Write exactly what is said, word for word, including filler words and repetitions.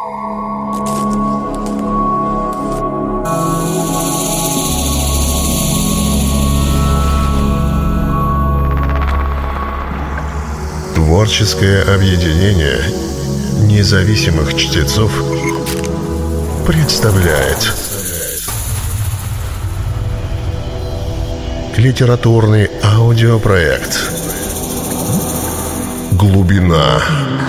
Творческое объединение независимых чтецов представляет литературный аудиопроект «Глубина».